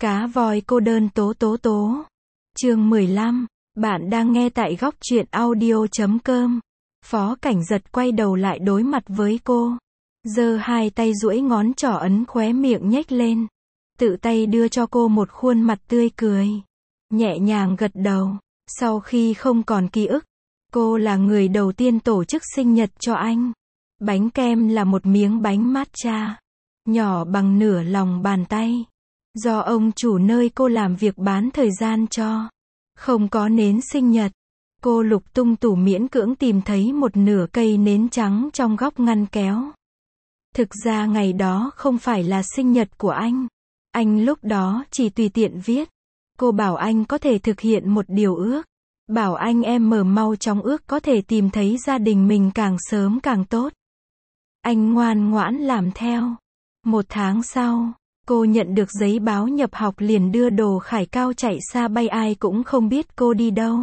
Cá voi cô đơn tố tố tố. Chương 15. Bạn đang nghe tại góc truyện audio.com. Phó Cảnh Giật quay đầu lại đối mặt với cô. Giơ hai tay duỗi ngón trỏ ấn khóe miệng nhếch lên. Tự tay đưa cho cô một khuôn mặt tươi cười. Nhẹ nhàng gật đầu. Sau khi không còn ký ức, cô là người đầu tiên tổ chức sinh nhật cho anh. Bánh kem là một miếng bánh matcha. Nhỏ bằng nửa lòng bàn tay. Do ông chủ nơi cô làm việc bán thời gian cho. Không có nến sinh nhật. Cô lục tung tủ miễn cưỡng tìm thấy một nửa cây nến trắng trong góc ngăn kéo. Thực ra ngày đó không phải là sinh nhật của anh. Anh lúc đó chỉ tùy tiện viết. Cô bảo anh có thể thực hiện một điều ước. Bảo anh em mở mau chóng ước có thể tìm thấy gia đình mình càng sớm càng tốt. Anh ngoan ngoãn làm theo. 1 tháng sau, cô nhận được giấy báo nhập học liền đưa đồ khải cao chạy xa bay ai cũng không biết cô đi đâu.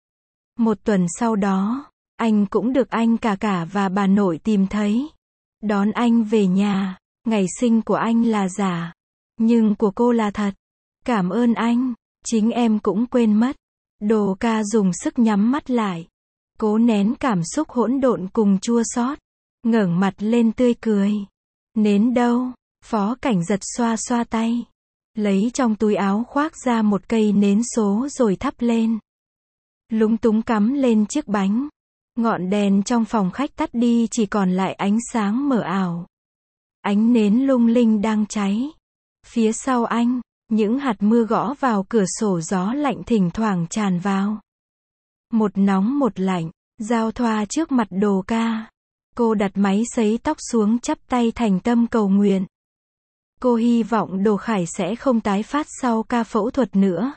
1 tuần sau đó, anh cũng được anh cả và bà nội tìm thấy. Đón anh về nhà, ngày sinh của anh là giả. Nhưng của cô là thật. Cảm ơn anh, chính em cũng quên mất. Đồ ca dùng sức nhắm mắt lại. Cố nén cảm xúc hỗn độn cùng chua xót. Ngẩng mặt lên tươi cười. Nến đâu? Phó Cảnh Giật xoa xoa tay. Lấy trong túi áo khoác ra một cây nến số rồi thắp lên. Lúng túng cắm lên chiếc bánh. Ngọn đèn trong phòng khách tắt đi chỉ còn lại ánh sáng mờ ảo. Ánh nến lung linh đang cháy. Phía sau anh, những hạt mưa gõ vào cửa sổ gió lạnh thỉnh thoảng tràn vào. Một nóng một lạnh, giao thoa trước mặt Đồ ca. Cô đặt máy sấy tóc xuống chắp tay thành tâm cầu nguyện. Cô hy vọng Đồ Khải sẽ không tái phát sau ca phẫu thuật nữa.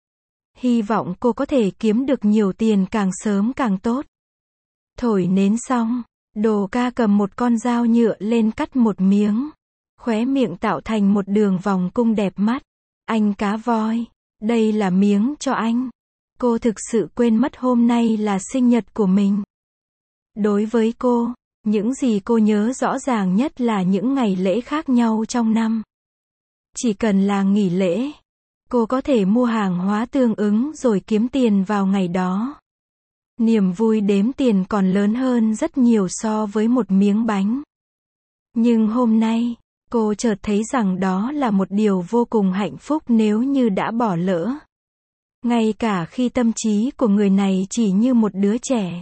Hy vọng cô có thể kiếm được nhiều tiền càng sớm càng tốt. Thổi nến xong, Đồ ca cầm một con dao nhựa lên cắt một miếng. Khóe miệng tạo thành một đường vòng cung đẹp mắt. Anh cá voi, đây là miếng cho anh. Cô thực sự quên mất hôm nay là sinh nhật của mình. Đối với cô, những gì cô nhớ rõ ràng nhất là những ngày lễ khác nhau trong năm. Chỉ cần là nghỉ lễ, cô có thể mua hàng hóa tương ứng rồi kiếm tiền vào ngày đó. Niềm vui đếm tiền còn lớn hơn rất nhiều so với một miếng bánh. Nhưng hôm nay, cô chợt thấy rằng đó là một điều vô cùng hạnh phúc nếu như đã bỏ lỡ. Ngay cả khi tâm trí của người này chỉ như một đứa trẻ.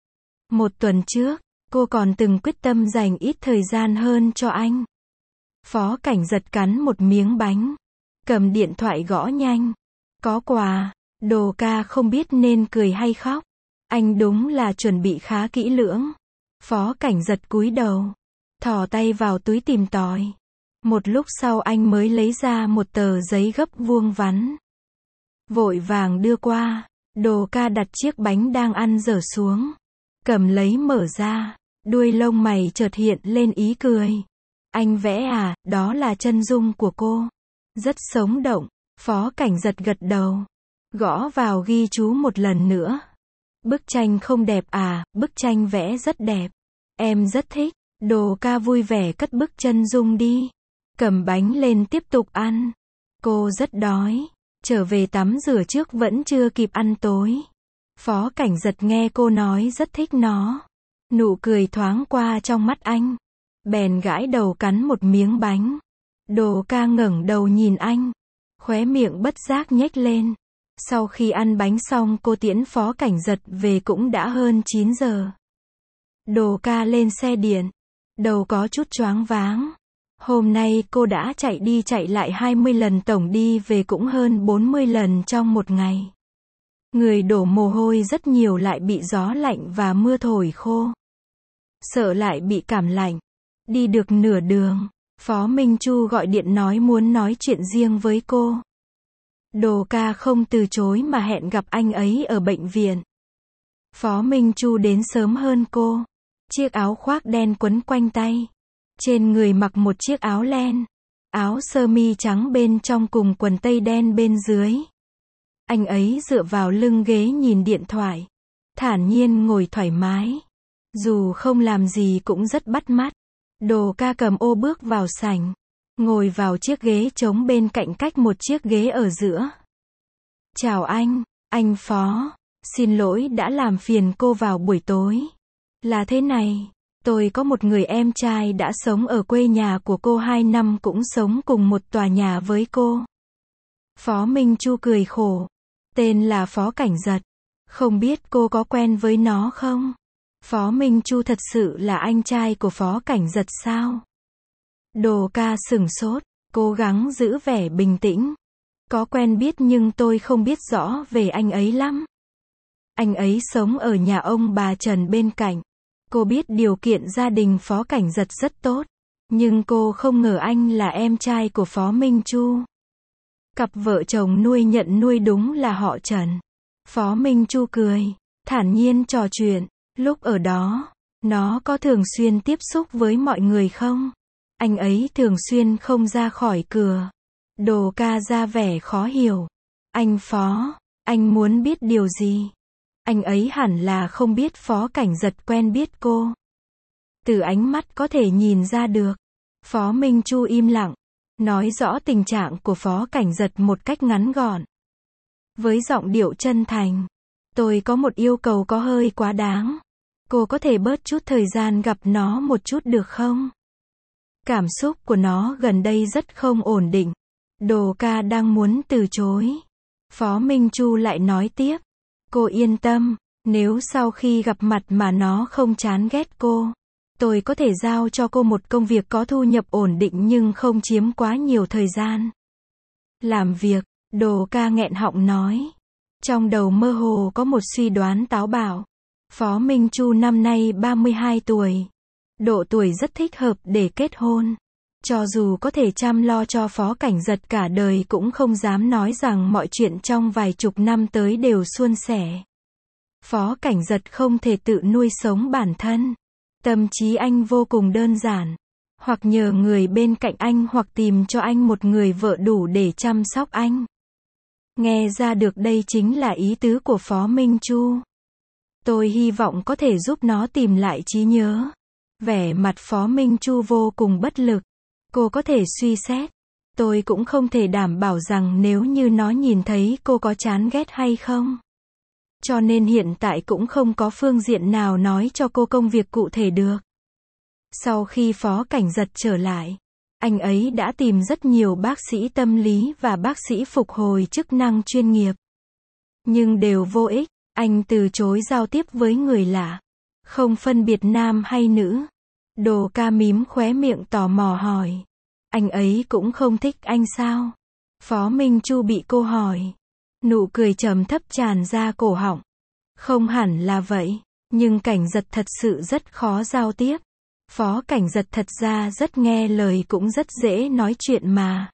1 tuần trước, cô còn từng quyết tâm dành ít thời gian hơn cho anh. Phó Cảnh Giật cắn một miếng bánh. Cầm điện thoại gõ nhanh. Có quà. Đồ ca không biết nên cười hay khóc. Anh đúng là chuẩn bị khá kỹ lưỡng. Phó Cảnh Giật cúi đầu. Thò tay vào túi tìm tòi. Một lúc sau anh mới lấy ra một tờ giấy gấp vuông vắn. Vội vàng đưa qua. Đồ ca đặt chiếc bánh đang ăn dở xuống. Cầm lấy mở ra. Đuôi lông mày chợt hiện lên ý cười. Anh vẽ à, đó là chân dung của cô. Rất sống động. Phó Cảnh Giật gật đầu. Gõ vào ghi chú một lần nữa. Bức tranh không đẹp à, bức tranh vẽ rất đẹp. Em rất thích. Đồ ca vui vẻ cất bức chân dung đi. Cầm bánh lên tiếp tục ăn. Cô rất đói. Trở về tắm rửa trước vẫn chưa kịp ăn tối. Phó Cảnh Giật nghe cô nói rất thích nó. Nụ cười thoáng qua trong mắt anh. Bèn gãi đầu cắn một miếng bánh. Đồ ca ngẩng đầu nhìn anh. Khóe miệng bất giác nhếch lên. Sau khi ăn bánh xong cô tiễn Phó Cảnh Giật về cũng đã hơn 9 giờ. Đồ ca lên xe điện. Đầu có chút choáng váng. Hôm nay cô đã chạy đi chạy lại 20 lần tổng đi về cũng hơn 40 lần trong một ngày. Người đổ mồ hôi rất nhiều lại bị gió lạnh và mưa thổi khô. Sợ lại bị cảm lạnh. Đi được nửa đường, Phó Minh Chu gọi điện nói muốn nói chuyện riêng với cô. Đồ ca không từ chối mà hẹn gặp anh ấy ở bệnh viện. Phó Minh Chu đến sớm hơn cô. Chiếc áo khoác đen quấn quanh tay. Trên người mặc một chiếc áo len. Áo sơ mi trắng bên trong cùng quần tây đen bên dưới. Anh ấy dựa vào lưng ghế nhìn điện thoại. Thản nhiên ngồi thoải mái. Dù không làm gì cũng rất bắt mắt. Đồ ca cầm ô bước vào sảnh. ngồi vào chiếc ghế trống bên cạnh cách một chiếc ghế ở giữa. Chào anh Phó. Xin lỗi đã làm phiền cô vào buổi tối. Là thế này, tôi có một người em trai đã sống ở quê nhà của cô 2 năm cũng sống cùng một tòa nhà với cô. Phó Minh Chu cười khổ. Tên là Phó Cảnh Giật. Không biết cô có quen với nó không? Phó Minh Chu thật sự là anh trai của Phó Cảnh Giật sao? Đồ Ca sửng sốt, cố gắng giữ vẻ bình tĩnh. Có quen biết nhưng tôi không biết rõ về anh ấy lắm. Anh ấy sống ở nhà ông bà Trần bên cạnh. Cô biết điều kiện gia đình Phó Cảnh Giật rất tốt. Nhưng cô không ngờ anh là em trai của Phó Minh Chu. Cặp vợ chồng nuôi nhận nuôi đúng là họ Trần. Phó Minh Chu cười, thản nhiên trò chuyện. Lúc ở đó, nó có thường xuyên tiếp xúc với mọi người không? Anh ấy thường xuyên không ra khỏi cửa. Đồ Ca ra vẻ khó hiểu. Anh Phó, anh muốn biết điều gì? Anh ấy hẳn là không biết Phó Cảnh Giật quen biết cô. Từ ánh mắt có thể nhìn ra được. Phó Minh Chu im lặng, nói rõ tình trạng của Phó Cảnh Giật một cách ngắn gọn. Với giọng điệu chân thành. Tôi có một yêu cầu có hơi quá đáng. Cô có thể bớt chút thời gian gặp nó một chút được không? Cảm xúc của nó gần đây rất không ổn định. Đồ Ca đang muốn từ chối. Phó Minh Chu lại nói tiếp. Cô yên tâm, nếu sau khi gặp mặt mà nó không chán ghét cô, tôi có thể giao cho cô một công việc có thu nhập ổn định nhưng không chiếm quá nhiều thời gian. Làm việc, Đồ Ca nghẹn họng nói. Trong đầu mơ hồ có một suy đoán táo bạo. Phó Minh Chu năm nay 32 tuổi. Độ tuổi rất thích hợp để kết hôn. Cho dù có thể chăm lo cho Phó Cảnh Giật cả đời cũng không dám nói rằng mọi chuyện trong vài chục năm tới đều suôn sẻ. Phó Cảnh Giật không thể tự nuôi sống bản thân. Tâm trí anh vô cùng đơn giản. Hoặc nhờ người bên cạnh anh hoặc tìm cho anh một người vợ đủ để chăm sóc anh. Nghe ra được đây chính là ý tứ của Phó Minh Chu. Tôi hy vọng có thể giúp nó tìm lại trí nhớ. Vẻ mặt Phó Minh Chu vô cùng bất lực. Cô có thể suy xét. Tôi cũng không thể đảm bảo rằng nếu như nó nhìn thấy cô có chán ghét hay không. Cho nên hiện tại cũng không có phương diện nào nói cho cô công việc cụ thể được. Sau khi Phó Cảnh Giật trở lại, anh ấy đã tìm rất nhiều bác sĩ tâm lý và bác sĩ phục hồi chức năng chuyên nghiệp. Nhưng đều vô ích, anh từ chối giao tiếp với người lạ. Không phân biệt nam hay nữ. Đồ Ca mím khóe miệng tò mò hỏi. Anh ấy cũng không thích anh sao? Phó Minh Chu bị cô hỏi. Nụ cười trầm thấp tràn ra cổ họng. Không hẳn là vậy, nhưng Cảnh Giật thật sự rất khó giao tiếp. Phó Cảnh Giật thật ra rất nghe lời cũng rất dễ nói chuyện mà.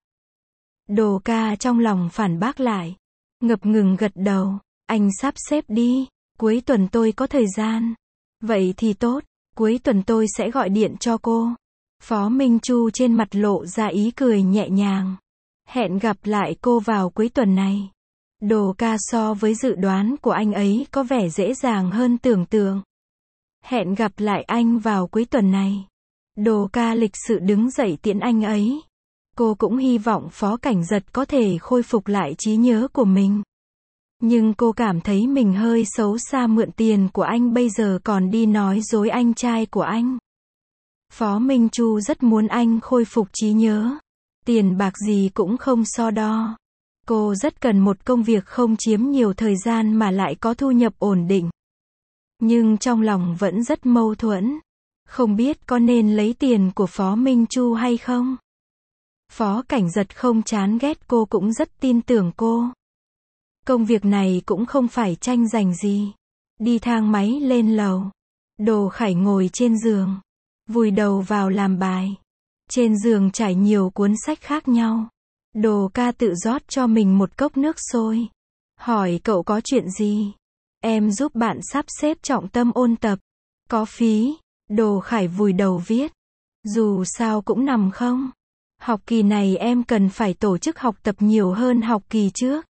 Đồ Ca trong lòng phản bác lại. Ngập ngừng gật đầu. Anh sắp xếp đi. Cuối tuần tôi có thời gian. Vậy thì tốt. Cuối tuần tôi sẽ gọi điện cho cô. Phó Minh Chu trên mặt lộ ra ý cười nhẹ nhàng. Hẹn gặp lại cô vào cuối tuần này. Đồ Ca so với dự đoán của anh ấy có vẻ dễ dàng hơn tưởng tượng. Hẹn gặp lại anh vào cuối tuần này. Đồ Ca lịch sự đứng dậy tiễn anh ấy. Cô cũng hy vọng Phó Cảnh Giật có thể khôi phục lại trí nhớ của mình. Nhưng cô cảm thấy mình hơi xấu xa mượn tiền của anh bây giờ còn đi nói dối anh trai của anh. Phó Minh Chu rất muốn anh khôi phục trí nhớ. Tiền bạc gì cũng không so đo. Cô rất cần một công việc không chiếm nhiều thời gian mà lại có thu nhập ổn định. Nhưng trong lòng vẫn rất mâu thuẫn. Không biết có nên lấy tiền của Phó Minh Chu hay không? Phó Cảnh Giật không chán ghét cô cũng rất tin tưởng cô. Công việc này cũng không phải tranh giành gì. Đi thang máy lên lầu. Đồ Khải ngồi trên giường. Vùi đầu vào làm bài. Trên giường trải nhiều cuốn sách khác nhau. Đồ Ca tự rót cho mình một cốc nước sôi. Hỏi cậu có chuyện gì? Em giúp bạn sắp xếp trọng tâm ôn tập. Có phí. Đồ Khải vùi đầu viết. Dù sao cũng nằm không. Học kỳ này em cần phải tổ chức học tập nhiều hơn học kỳ trước.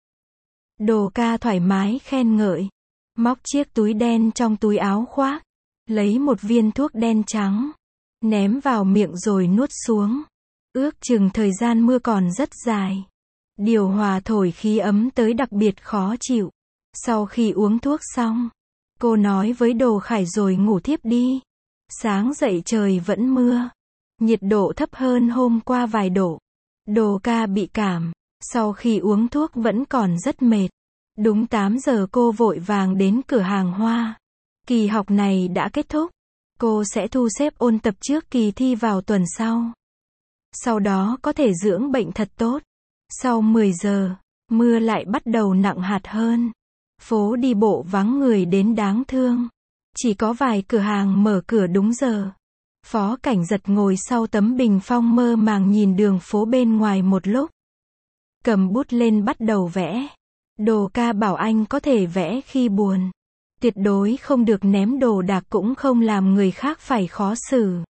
Đồ Ca thoải mái khen ngợi. Móc chiếc túi đen trong túi áo khoác. Lấy một viên thuốc đen trắng. Ném vào miệng rồi nuốt xuống. Ước chừng thời gian mưa còn rất dài. Điều hòa thổi khí ấm tới đặc biệt khó chịu. Sau khi uống thuốc xong, cô nói với Đồ Khải rồi ngủ thiếp đi. Sáng dậy trời vẫn mưa. Nhiệt độ thấp hơn hôm qua vài độ. Đồ ca bị cảm. Sau khi uống thuốc vẫn còn rất mệt. Đúng 8 giờ cô vội vàng đến cửa hàng hoa. Kỳ học này đã kết thúc. Cô sẽ thu xếp ôn tập trước kỳ thi vào tuần sau. Sau đó có thể dưỡng bệnh thật tốt. Sau 10 giờ, mưa lại bắt đầu nặng hạt hơn. Phố đi bộ vắng người đến đáng thương. Chỉ có vài cửa hàng mở cửa đúng giờ. Phó Cảnh Giật ngồi sau tấm bình phong mơ màng nhìn đường phố bên ngoài một lúc. Cầm bút lên bắt đầu vẽ. Đồ ca bảo anh có thể vẽ khi buồn. Tuyệt đối không được ném đồ đạc cũng không làm người khác phải khó xử.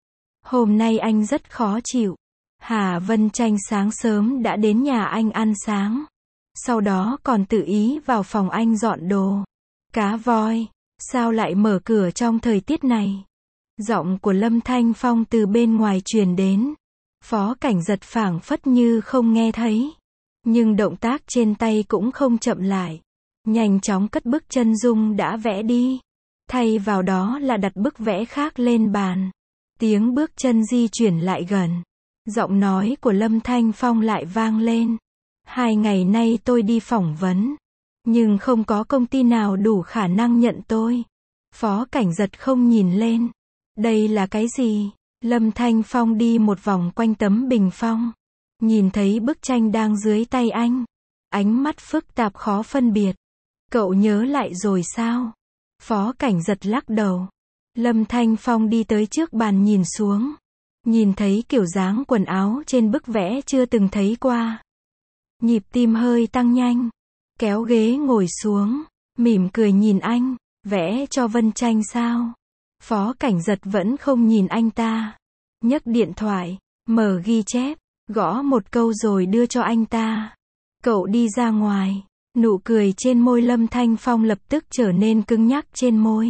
Hôm nay anh rất khó chịu. Hà Vân Tranh sáng sớm đã đến nhà anh ăn sáng. Sau đó còn tự ý vào phòng anh dọn đồ. Cá voi, sao lại mở cửa trong thời tiết này? Giọng của Lâm Thanh Phong từ bên ngoài truyền đến. Phó Cảnh Giật phảng phất như không nghe thấy. Nhưng động tác trên tay cũng không chậm lại. Nhanh chóng cất bức chân dung đã vẽ đi. Thay vào đó là đặt bức vẽ khác lên bàn. Tiếng bước chân di chuyển lại gần. Giọng nói của Lâm Thanh Phong lại vang lên. 2 ngày nay tôi đi phỏng vấn. Nhưng không có công ty nào đủ khả năng nhận tôi. Phó Cảnh Giật không nhìn lên. Đây là cái gì? Lâm Thanh Phong đi một vòng quanh tấm bình phong. Nhìn thấy bức tranh đang dưới tay anh. Ánh mắt phức tạp khó phân biệt. Cậu nhớ lại rồi sao? Phó Cảnh Giật lắc đầu. Lâm Thanh Phong đi tới trước bàn nhìn xuống. Nhìn thấy kiểu dáng quần áo trên bức vẽ chưa từng thấy qua. Nhịp tim hơi tăng nhanh. Kéo ghế ngồi xuống. Mỉm cười nhìn anh. Vẽ cho Vân Tranh sao? Phó Cảnh Giật vẫn không nhìn anh ta. Nhấc điện thoại. Mở ghi chép. Gõ một câu rồi đưa cho anh ta. Cậu đi ra ngoài. Nụ cười trên môi Lâm Thanh Phong lập tức trở nên cứng nhắc trên môi.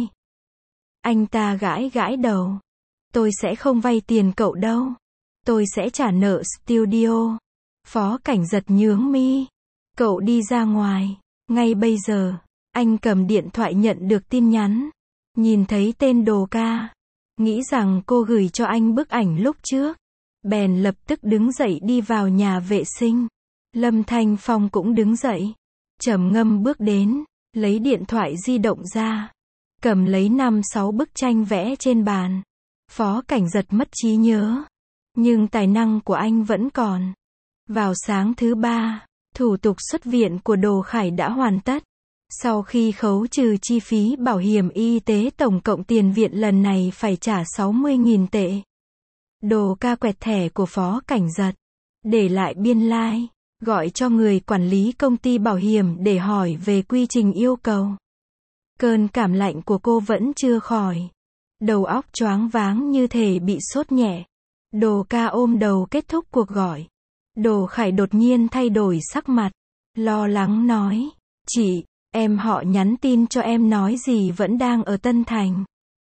Anh ta gãi gãi đầu. Tôi sẽ không vay tiền cậu đâu. Tôi sẽ trả nợ studio. Phó Cảnh Giật nhướng mi. Cậu đi ra ngoài. Ngay bây giờ. Anh cầm điện thoại nhận được tin nhắn. Nhìn thấy tên Đồ ca. Nghĩ rằng cô gửi cho anh bức ảnh lúc trước. Bèn lập tức đứng dậy đi vào nhà vệ sinh. Lâm Thanh Phong cũng đứng dậy. Trầm ngâm bước đến. Lấy điện thoại di động ra. Cầm lấy 5-6 bức tranh vẽ trên bàn. Phó Cảnh Giật mất trí nhớ. Nhưng tài năng của anh vẫn còn. Vào sáng thứ 3, thủ tục xuất viện của Đồ Khải đã hoàn tất. Sau khi khấu trừ chi phí bảo hiểm y tế tổng cộng tiền viện lần này phải trả 60.000 tệ. Đồ ca quẹt thẻ của Phó Cảnh Giật. Để lại biên lai. Gọi cho người quản lý công ty bảo hiểm để hỏi về quy trình yêu cầu. Cơn cảm lạnh của cô vẫn chưa khỏi. Đầu óc choáng váng như thể bị sốt nhẹ. Đồ ca ôm đầu kết thúc cuộc gọi. Đồ Khải đột nhiên thay đổi sắc mặt. Lo lắng nói. Chị, em họ nhắn tin cho em nói gì vẫn đang ở Tân Thành.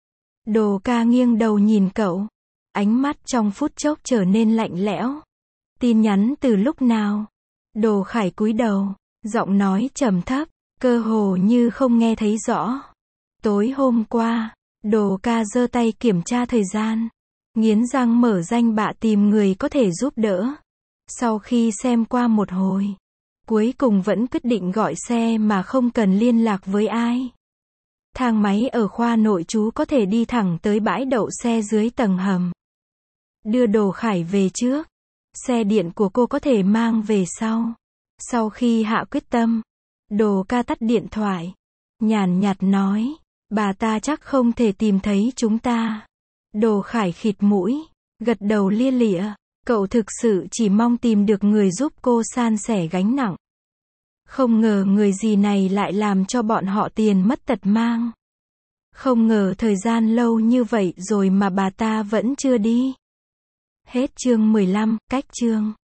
Đồ ca nghiêng đầu nhìn cậu. Ánh mắt trong phút chốc trở nên lạnh lẽo. Tin nhắn từ lúc nào? Đồ Khải cúi đầu. Giọng nói trầm thấp. Cơ hồ như không nghe thấy rõ. Tối hôm qua. Đồ ca giơ tay kiểm tra thời gian. Nghiến răng mở danh bạ tìm người có thể giúp đỡ. Sau khi xem qua một hồi. Cuối cùng vẫn quyết định gọi xe mà không cần liên lạc với ai. Thang máy ở khoa nội trú có thể đi thẳng tới bãi đậu xe dưới tầng hầm. Đưa Đồ Khải về trước. Xe điện của cô có thể mang về sau. Sau khi hạ quyết tâm. Đồ ca tắt điện thoại. Nhàn nhạt nói. Bà ta chắc không thể tìm thấy chúng ta. Đồ Khải khịt mũi. Gật đầu lia lịa. Cậu thực sự chỉ mong tìm được người giúp cô san sẻ gánh nặng. Không ngờ người gì này lại làm cho bọn họ tiền mất tật mang. Không ngờ thời gian lâu như vậy rồi mà bà ta vẫn chưa đi. Hết chương 15, cách chương.